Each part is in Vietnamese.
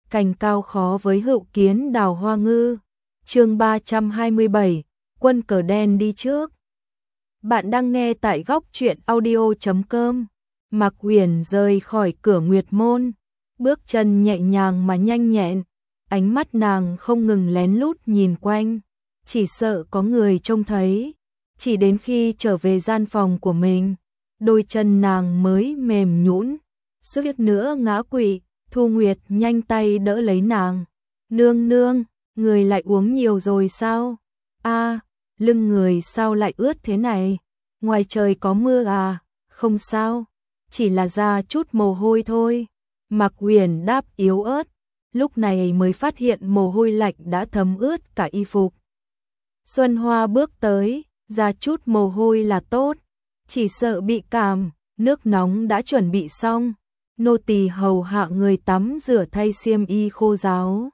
cành cao khó với hữu kiến đào hoa ngư. Chương 327, quân cờ đen đi trước. Bạn đang nghe tại góc truyện audio.com. Mạc Huyền rời khỏi cửa Nguyệt Môn, bước chân nhẹ nhàng mà nhanh nhẹn, ánh mắt nàng không ngừng lén lút nhìn quanh, chỉ sợ có người trông thấy. Chỉ đến khi trở về gian phòng của mình, đôi chân nàng mới mềm nhũn, suýt nữa ngã quỵ. Thu Nguyệt nhanh tay đỡ lấy nàng. Nương nương, người lại uống nhiều rồi sao? Lưng người sao lại ướt thế này? Ngoài trời có mưa à? Không sao, chỉ là ra chút mồ hôi thôi. Mạc Huyền đáp yếu ớt, lúc này mới phát hiện mồ hôi lạnh đã thấm ướt cả y phục. Xuân Hoa bước tới, ra chút mồ hôi là tốt, chỉ sợ bị cảm, nước nóng đã chuẩn bị xong. Nô tỳ hầu hạ người tắm rửa thay xiêm y khô ráo.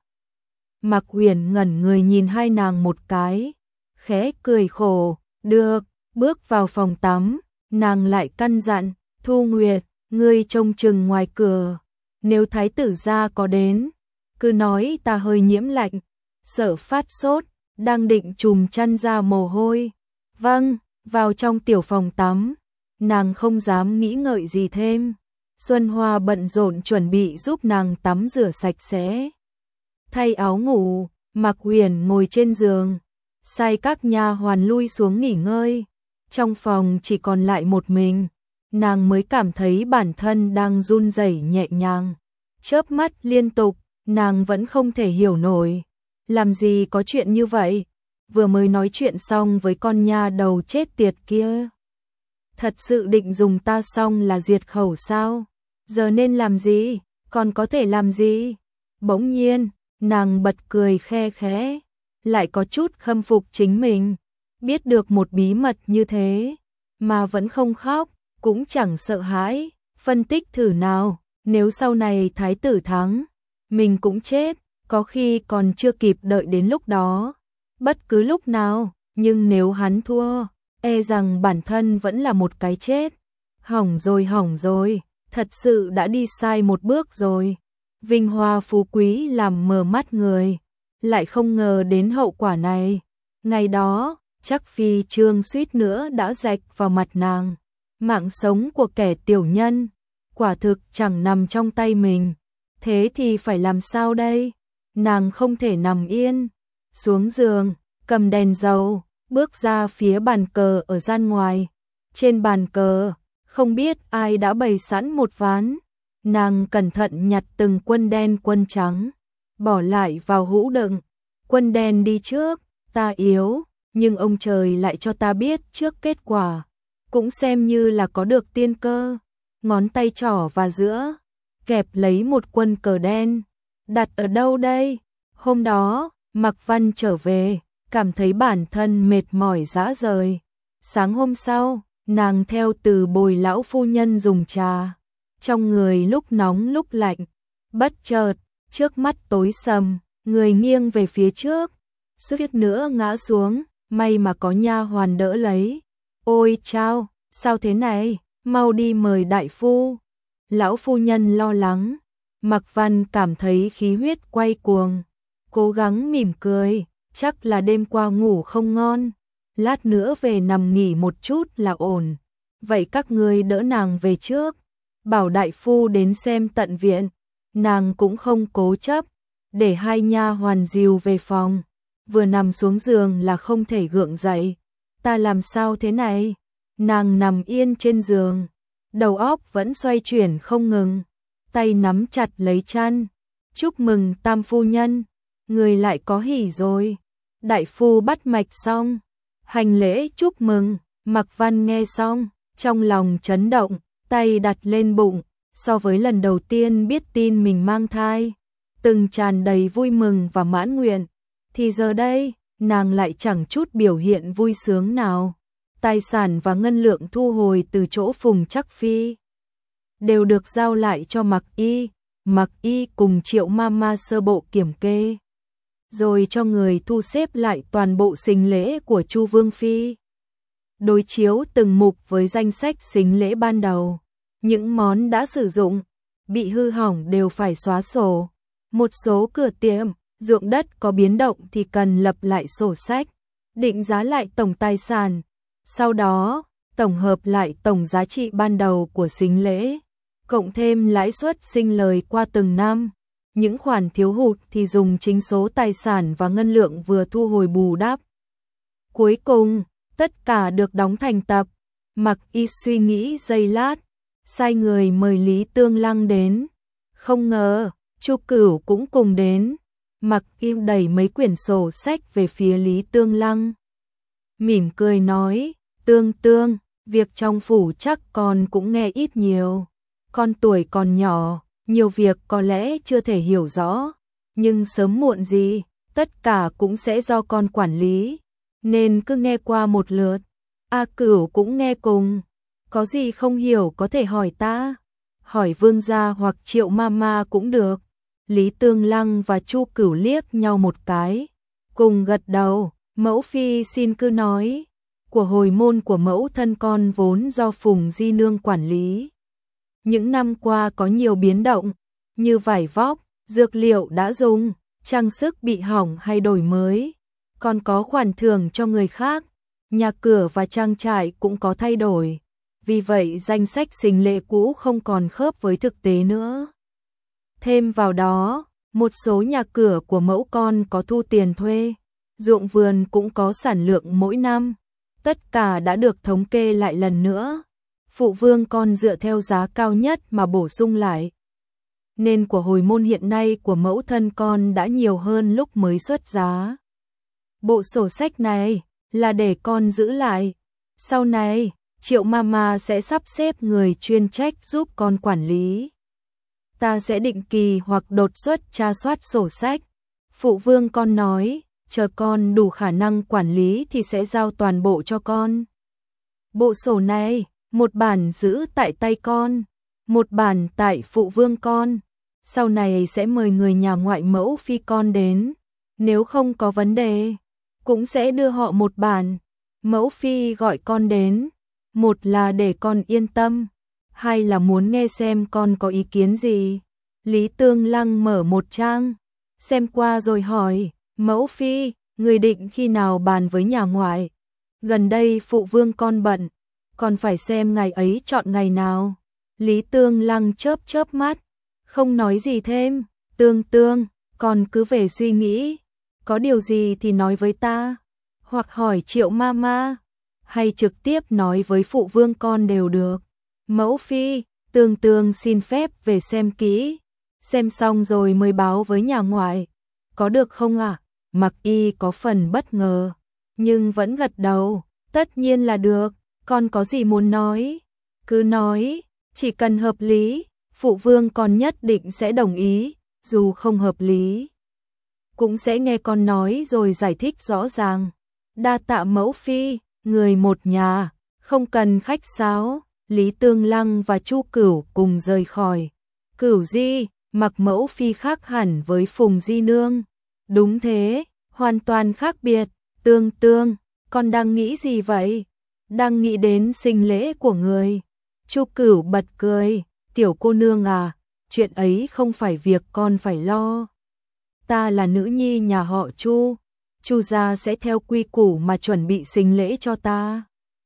Mạc Huyền ngẩn người nhìn hai nàng một cái, khẽ cười khổ, được, bước vào phòng tắm, nàng lại căn dặn, Thu Nguyệt, ngươi trông chừng ngoài cửa, nếu thái tử gia có đến, cứ nói ta hơi nhiễm lạnh, sợ phát sốt, đang định trùm chăn ra mồ hôi. Vâng, vào trong tiểu phòng tắm, nàng không dám nghĩ ngợi gì thêm. Xuân Hoa bận rộn chuẩn bị giúp nàng tắm rửa sạch sẽ. Thay áo ngủ, Mạc Huyền ngồi trên giường, sai các nha hoàn lui xuống nghỉ ngơi. Trong phòng chỉ còn lại một mình, nàng mới cảm thấy bản thân đang run rẩy nhẹ nhàng. Chớp mắt liên tục, nàng vẫn không thể hiểu nổi. Làm gì có chuyện như vậy? Vừa mới nói chuyện xong với con nha đầu chết tiệt kia. Thật sự định dùng ta xong là diệt khẩu sao? Giờ nên làm gì? Còn có thể làm gì? Bỗng nhiên, nàng bật cười khe khẽ, lại có chút khâm phục chính mình. Biết được một bí mật như thế, mà vẫn không khóc, cũng chẳng sợ hãi. Phân tích thử nào, nếu sau này thái tử thắng, mình cũng chết, có khi còn chưa kịp đợi đến lúc đó. Bất cứ lúc nào, nhưng nếu hắn thua, e rằng bản thân vẫn là một cái chết. Hỏng rồi, thật sự đã đi sai một bước rồi. Vinh hoa phú quý làm mờ mắt người, lại không ngờ đến hậu quả này. Ngày đó, chắc phi trương suýt nữa đã rạch vào mặt nàng. Mạng sống của kẻ tiểu nhân, quả thực chẳng nằm trong tay mình. Thế thì phải làm sao đây? Nàng không thể nằm yên. Xuống giường, cầm đèn dầu, bước ra phía bàn cờ ở gian ngoài. Trên bàn cờ, không biết ai đã bày sẵn một ván. Nàng cẩn thận nhặt từng quân đen quân trắng, bỏ lại vào hũ đựng. Quân đen đi trước, ta yếu, nhưng ông trời lại cho ta biết trước kết quả. Cũng xem như là có được tiên cơ. Ngón tay trỏ và giữa, kẹp lấy một quân cờ đen. Đặt ở đâu đây? Hôm đó, Mạc Văn trở về, cảm thấy bản thân mệt mỏi rã rời. Sáng hôm sau, nàng theo từ bồi lão phu nhân dùng trà. Trong người lúc nóng lúc lạnh, bất chợt, trước mắt tối sầm, người nghiêng về phía trước, suýt nữa ngã xuống, may mà có nha hoàn đỡ lấy. Ôi chao, sao thế này, mau đi mời đại phu. Lão phu nhân lo lắng, Mạc Văn cảm thấy khí huyết quay cuồng, cố gắng mỉm cười, chắc là đêm qua ngủ không ngon, lát nữa về nằm nghỉ một chút là ổn. Vậy các ngươi đỡ nàng về trước, bảo đại phu đến xem tận viện. Nàng cũng không cố chấp, để hai nha hoàn dìu về phòng. Vừa nằm xuống giường là không thể gượng dậy. Ta làm sao thế này? Nàng nằm yên trên giường, đầu óc vẫn xoay chuyển không ngừng, tay nắm chặt lấy chăn. Chúc mừng tam phu nhân, người lại có hỉ rồi. Đại phu bắt mạch xong, hành lễ chúc mừng. Mạc Văn nghe xong, trong lòng chấn động, tay đặt lên bụng, so với lần đầu tiên biết tin mình mang thai, từng tràn đầy vui mừng và mãn nguyện, thì giờ đây, nàng lại chẳng chút biểu hiện vui sướng nào. Tài sản và ngân lượng thu hồi từ chỗ Phùng Trắc Phi đều được giao lại cho Mạc Y. Mạc Y cùng Triệu Mama sơ bộ kiểm kê, rồi cho người thu xếp lại toàn bộ sính lễ của Chu Vương Phi. Đối chiếu từng mục với danh sách sính lễ ban đầu. Những món đã sử dụng, bị hư hỏng đều phải xóa sổ. Một số cửa tiệm, ruộng đất có biến động thì cần lập lại sổ sách, định giá lại tổng tài sản, sau đó tổng hợp lại tổng giá trị ban đầu của sính lễ, cộng thêm lãi suất sinh lời qua từng năm. Những khoản thiếu hụt thì dùng chính số tài sản và ngân lượng vừa thu hồi bù đắp. Cuối cùng, tất cả được đóng thành tập. Mặc Y suy nghĩ giây lát, sai người mời Lý Tương Lăng đến. Không ngờ, Chu Cửu cũng cùng đến. Mặc Y đẩy mấy quyển sổ sách về phía Lý Tương Lăng. Mỉm cười nói, Tương, việc trong phủ chắc con cũng nghe ít nhiều. Con tuổi còn nhỏ, nhiều việc có lẽ chưa thể hiểu rõ, nhưng sớm muộn gì, tất cả cũng sẽ do con quản lý, nên cứ nghe qua một lượt. A Cửu cũng nghe cùng, có gì không hiểu có thể hỏi ta, hỏi Vương gia hoặc Triệu Mama cũng được. Lý Tương Lăng và Chu Cửu liếc nhau một cái, cùng gật đầu. Mẫu phi xin cứ nói, của hồi môn của mẫu thân con vốn do Phùng Di Nương quản lý. Những năm qua có nhiều biến động, như vải vóc, dược liệu đã dùng, trang sức bị hỏng hay đổi mới, còn có khoản thưởng cho người khác, nhà cửa và trang trại cũng có thay đổi. Vì vậy danh sách sính lễ cũ không còn khớp với thực tế nữa. Thêm vào đó, một số nhà cửa của mẫu con có thu tiền thuê, ruộng vườn cũng có sản lượng mỗi năm, tất cả đã được thống kê lại lần nữa. Phụ vương con dựa theo giá cao nhất mà bổ sung lại. Nên của hồi môn hiện nay của mẫu thân con đã nhiều hơn lúc mới xuất giá. Bộ sổ sách này là để con giữ lại. Sau này, Triệu Mama sẽ sắp xếp người chuyên trách giúp con quản lý. Ta sẽ định kỳ hoặc đột xuất tra soát sổ sách. Phụ vương con nói, chờ con đủ khả năng quản lý thì sẽ giao toàn bộ cho con. Bộ sổ này, một bản giữ tại tay con, một bản tại phụ vương con. Sau này sẽ mời người nhà ngoại mẫu phi con đến, nếu không có vấn đề, cũng sẽ đưa họ một bản. Mẫu phi gọi con đến, một là để con yên tâm, hai là muốn nghe xem con có ý kiến gì. Lý Tương Lăng mở một trang, xem qua rồi hỏi, mẫu phi, người định khi nào bàn với nhà ngoại? Gần đây phụ vương con bận, còn phải xem ngày ấy chọn ngày nào. Lý Tương Lăng chớp mắt, không nói gì thêm. Tương, con cứ về suy nghĩ, có điều gì thì nói với ta, hoặc hỏi Triệu Mama, hay trực tiếp nói với phụ vương con đều được. Mẫu phi, Tương xin phép về xem kỹ, xem xong rồi mới báo với nhà ngoại, có được không ạ? Mặc Y có phần bất ngờ, nhưng vẫn gật đầu, tất nhiên là được. Con có gì muốn nói, cứ nói, chỉ cần hợp lý, phụ vương con nhất định sẽ đồng ý, dù không hợp lý, cũng sẽ nghe con nói rồi giải thích rõ ràng. Đa tạ mẫu phi, người một nhà, không cần khách sáo. Lý Tương Lăng và Chu Cửu cùng rời khỏi. Cửu Di, Mặc mẫu phi khác hẳn với Phùng Di Nương. Đúng thế, hoàn toàn khác biệt. Tương, con đang nghĩ gì vậy? Đang nghĩ đến sinh lễ của người. Chu Cửu bật cười, tiểu cô nương à, chuyện ấy không phải việc con phải lo. Ta là nữ nhi nhà họ Chu, Chu gia sẽ theo quy củ mà chuẩn bị sinh lễ cho ta.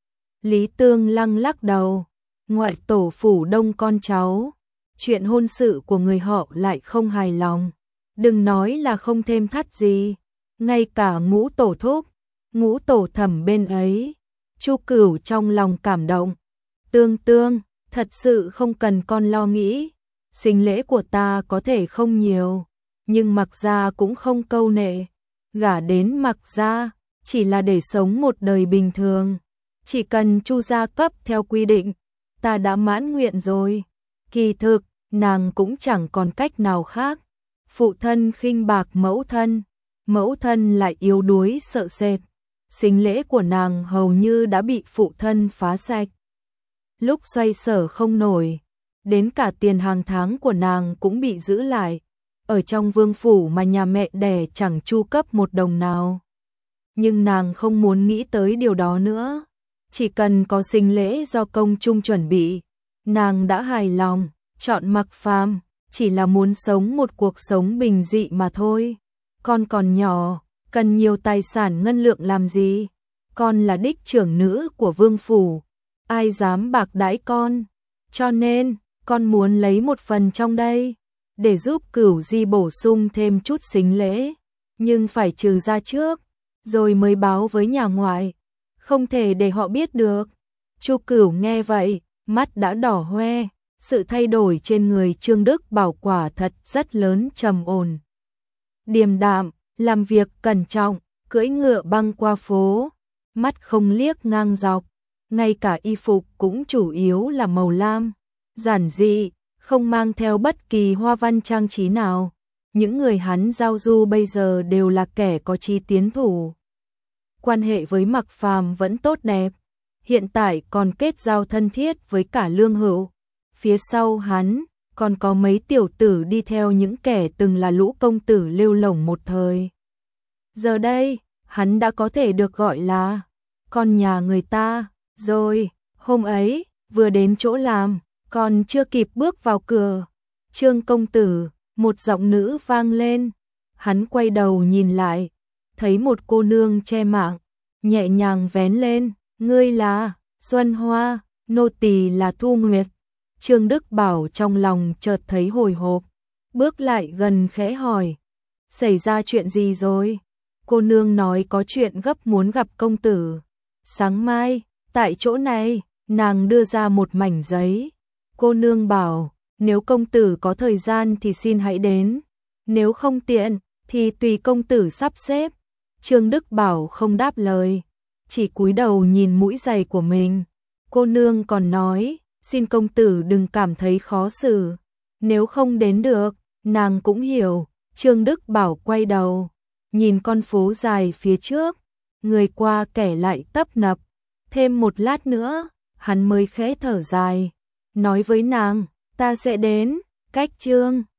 Lý Tương Lăng lắc đầu, ngoại tổ phủ đông con cháu, chuyện hôn sự của người họ lại không hài lòng. Đừng nói là không thêm thắt gì, ngay cả ngũ tổ thúc, ngũ tổ thẩm bên ấy. Chu Cửu trong lòng cảm động. Tương, thật sự không cần con lo nghĩ. Sinh lễ của ta có thể không nhiều, nhưng Mặc gia cũng không câu nệ. Gả đến Mặc gia chỉ là để sống một đời bình thường. Chỉ cần Chu gia cấp theo quy định, ta đã mãn nguyện rồi. Kỳ thực, nàng cũng chẳng còn cách nào khác. Phụ thân khinh bạc mẫu thân lại yếu đuối sợ sệt. Sinh lễ của nàng hầu như đã bị phụ thân phá sạch. Lúc xoay sở không nổi, đến cả tiền hàng tháng của nàng cũng bị giữ lại. Ở trong vương phủ mà nhà mẹ đẻ chẳng chu cấp một đồng nào. Nhưng nàng không muốn nghĩ tới điều đó nữa. Chỉ cần có sinh lễ do công chung chuẩn bị, nàng đã hài lòng, chọn Mặc Phàm, chỉ là muốn sống một cuộc sống bình dị mà thôi. Con còn nhỏ, cần nhiều tài sản ngân lượng làm gì? Con là đích trưởng nữ của vương phủ, ai dám bạc đãi con? Cho nên, con muốn lấy một phần trong đây, để giúp Cửu Di bổ sung thêm chút sính lễ, nhưng phải trừ ra trước, rồi mới báo với nhà ngoại, không thể để họ biết được. Chu Cửu nghe vậy, mắt đã đỏ hoe, sự thay đổi trên người Trương Đức Bảo quả thật rất lớn, trầm ổn, điềm đạm, làm việc cẩn trọng, cưỡi ngựa băng qua phố, mắt không liếc ngang dọc, ngay cả y phục cũng chủ yếu là màu lam, giản dị, không mang theo bất kỳ hoa văn trang trí nào. Những người hắn giao du bây giờ đều là kẻ có chí tiến thủ. Quan hệ với Mạc Phàm vẫn tốt đẹp, hiện tại còn kết giao thân thiết với cả Lương Hữu. Phía sau hắn còn có mấy tiểu tử đi theo những kẻ từng là lũ công tử lêu lổng một thời. Giờ đây, hắn đã có thể được gọi là con nhà người ta rồi. Hôm ấy, vừa đến chỗ làm, còn chưa kịp bước vào cửa, Trương công tử, một giọng nữ vang lên. Hắn quay đầu nhìn lại, thấy một cô nương che mạng, nhẹ nhàng vén lên. Ngươi là Xuân Hoa, nô tỳ là Thu Nguyệt. Trương Đức Bảo trong lòng chợt thấy hồi hộp, bước lại gần khẽ hỏi, xảy ra chuyện gì rồi? Cô nương nói có chuyện gấp muốn gặp công tử. Sáng mai, tại chỗ này, nàng đưa ra một mảnh giấy. Cô nương bảo, nếu công tử có thời gian thì xin hãy đến, nếu không tiện thì tùy công tử sắp xếp. Trương Đức Bảo không đáp lời, chỉ cúi đầu nhìn mũi giày của mình. Cô nương còn nói, xin công tử đừng cảm thấy khó xử, nếu không đến được, nàng cũng hiểu. Trương Đức Bảo quay đầu, nhìn con phố dài phía trước, người qua kẻ lại tấp nập. Thêm một lát nữa, hắn mới khẽ thở dài, nói với nàng, ta sẽ đến. Cách Trương